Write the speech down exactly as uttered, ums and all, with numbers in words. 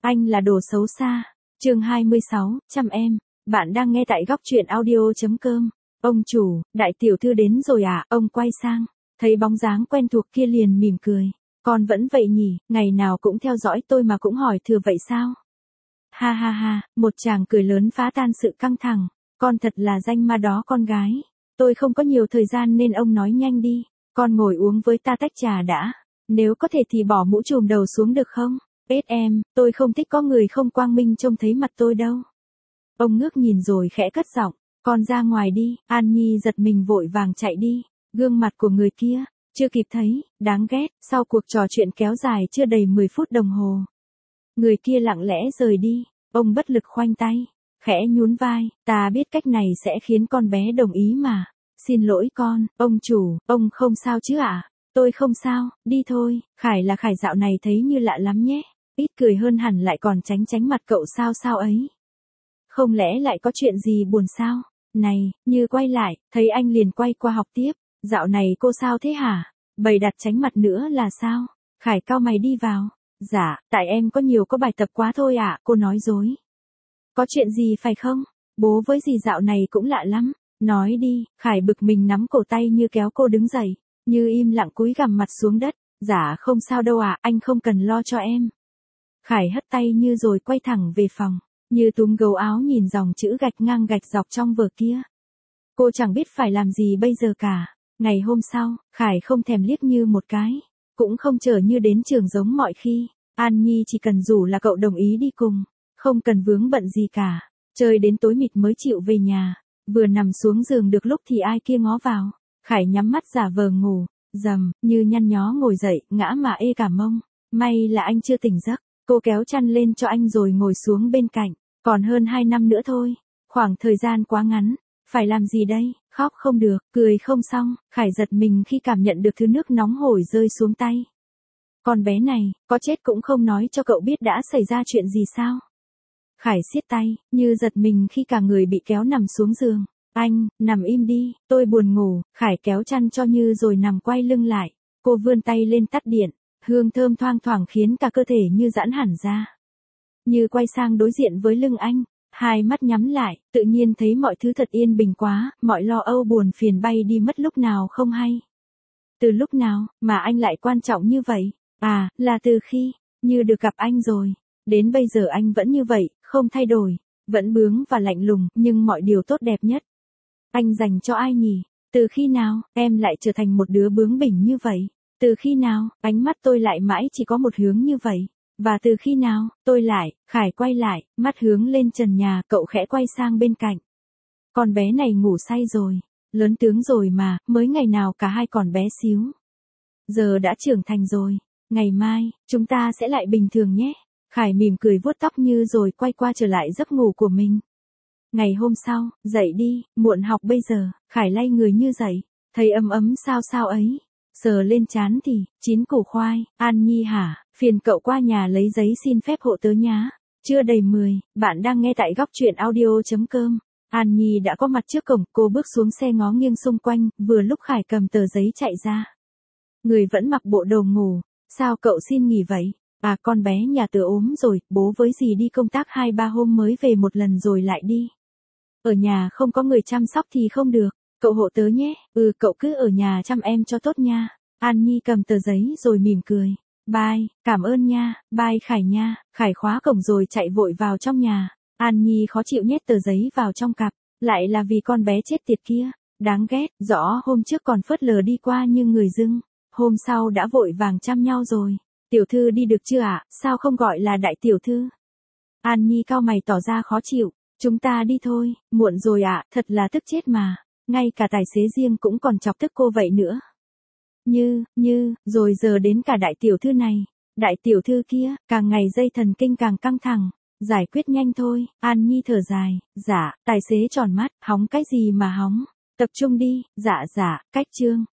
Anh là đồ xấu xa. Chương hai mươi sáu, chăm em. Bạn đang nghe tại góc truyện audio.com. Ông chủ, đại tiểu thư đến rồi à? Ông quay sang, thấy bóng dáng quen thuộc kia liền mỉm cười. Con vẫn vậy nhỉ, ngày nào cũng theo dõi tôi mà cũng hỏi thừa vậy sao? Ha ha ha, một chàng cười lớn phá tan sự căng thẳng. Con thật là danh ma đó con gái. Tôi không có nhiều thời gian nên ông nói nhanh đi. Con ngồi uống với ta tách trà đã. Nếu có thể thì bỏ mũ trùm đầu xuống được không? Bết em, tôi không thích có người không quang minh trông thấy mặt tôi đâu. Ông ngước nhìn rồi khẽ cất giọng, con ra ngoài đi. An Nhi giật mình vội vàng chạy đi. Gương mặt của người kia, chưa kịp thấy, đáng ghét. Sau cuộc trò chuyện kéo dài chưa đầy mười phút đồng hồ, người kia lặng lẽ rời đi. Ông bất lực khoanh tay, khẽ nhún vai, ta biết cách này sẽ khiến con bé đồng ý mà. Xin lỗi con, ông chủ, ông không sao chứ ạ? À? Tôi không sao, đi thôi. Khải là Khải, dạo này thấy như lạ lắm nhé. Ít cười hơn hẳn lại còn tránh tránh mặt cậu sao sao ấy. Không lẽ lại có chuyện gì buồn sao? Này, Như quay lại, thấy anh liền quay qua học tiếp. Dạo này cô sao thế hả? Bày đặt tránh mặt nữa là sao? Khải cau mày đi vào. Dạ, tại em có nhiều có bài tập quá thôi ạ. À, cô nói dối. Có chuyện gì phải không? Bố với dì dạo này cũng lạ lắm. Nói đi. Khải bực mình nắm cổ tay Như kéo cô đứng dậy. Như im lặng cúi gằm mặt xuống đất. Dạ không sao đâu ạ, à, anh không cần lo cho em. Khải hất tay Như rồi quay thẳng về phòng. Như túm gấu áo nhìn dòng chữ gạch ngang gạch dọc trong vở kia. Cô chẳng biết phải làm gì bây giờ cả. Ngày hôm sau, Khải không thèm liếc Như một cái. Cũng không chờ Như đến trường giống mọi khi. An Nhi chỉ cần rủ là cậu đồng ý đi cùng. Không cần vướng bận gì cả. Chơi đến tối mịt mới chịu về nhà. Vừa nằm xuống giường được lúc thì ai kia ngó vào. Khải nhắm mắt giả vờ ngủ. Dầm, Như nhăn nhó ngồi dậy, ngã mà ê cả mông. May là anh chưa tỉnh giấc. Cô kéo chăn lên cho anh rồi ngồi xuống bên cạnh. Còn hơn hai năm nữa thôi. Khoảng thời gian quá ngắn. Phải làm gì đây? Khóc không được, cười không xong. Khải giật mình khi cảm nhận được thứ nước nóng hổi rơi xuống tay. Con bé này, có chết cũng không nói cho cậu biết đã xảy ra chuyện gì sao? Khải siết tay, Như giật mình khi cả người bị kéo nằm xuống giường. Anh, nằm im đi, tôi buồn ngủ. Khải kéo chăn cho Như rồi nằm quay lưng lại. Cô vươn tay lên tắt điện. Hương thơm thoang thoảng khiến cả cơ thể Như giãn hẳn ra. Như quay sang đối diện với lưng anh. Hai mắt nhắm lại, tự nhiên thấy mọi thứ thật yên bình quá. Mọi lo âu buồn phiền bay đi mất lúc nào không hay. Từ lúc nào mà anh lại quan trọng như vậy? À, là từ khi Như được gặp anh rồi. Đến bây giờ anh vẫn như vậy, không thay đổi. Vẫn bướng và lạnh lùng, nhưng mọi điều tốt đẹp nhất anh dành cho ai nhỉ? Từ khi nào em lại trở thành một đứa bướng bỉnh như vậy? Từ khi nào ánh mắt tôi lại mãi chỉ có một hướng như vậy? Và từ khi nào tôi lại? Khải quay lại, mắt hướng lên trần nhà. Cậu khẽ quay sang bên cạnh. Con bé này ngủ say rồi. Lớn tướng rồi mà, mới ngày nào cả hai còn bé xíu. Giờ đã trưởng thành rồi. Ngày mai, chúng ta sẽ lại bình thường nhé. Khải mỉm cười vuốt tóc Như rồi quay qua trở lại giấc ngủ của mình. Ngày hôm sau, dậy đi, muộn học bây giờ. Khải lay người Như dậy. Thấy ấm ấm sao sao ấy. Sờ lên trán thì, chín củ khoai. An Nhi hả, phiền cậu qua nhà lấy giấy xin phép hộ tớ nhá. Chưa đầy mười, bạn đang nghe tại góc truyện audio.com. An Nhi đã có mặt trước cổng, cô bước xuống xe ngó nghiêng xung quanh, vừa lúc Khải cầm tờ giấy chạy ra. Người vẫn mặc bộ đồ ngủ. Sao cậu xin nghỉ vậy? À, con bé nhà tớ ốm rồi, bố với dì đi công tác hai ba hôm mới về một lần rồi lại đi. Ở nhà không có người chăm sóc thì không được. Cậu hộ tớ nhé. Ừ, cậu cứ ở nhà chăm em cho tốt nha. An Nhi cầm tờ giấy rồi mỉm cười. Bye, cảm ơn nha. Bye Khải nha. Khải khóa cổng rồi chạy vội vào trong nhà. An Nhi khó chịu nhét tờ giấy vào trong cặp. Lại là vì con bé chết tiệt kia. Đáng ghét, rõ hôm trước còn phớt lờ đi qua như người dưng. Hôm sau đã vội vàng chăm nhau rồi. Tiểu thư đi được chưa ạ? À? Sao không gọi là đại tiểu thư? An Nhi cau mày tỏ ra khó chịu. Chúng ta đi thôi, muộn rồi ạ, à, thật là tức chết mà. Ngay cả tài xế riêng cũng còn chọc tức cô vậy nữa. Như, như, rồi giờ đến cả đại tiểu thư này. Đại tiểu thư kia, càng ngày dây thần kinh càng căng thẳng. Giải quyết nhanh thôi. An Nhi thở dài. Dạ, tài xế tròn mắt, hóng cái gì mà hóng. Tập trung đi. Dạ dạ, cách chương.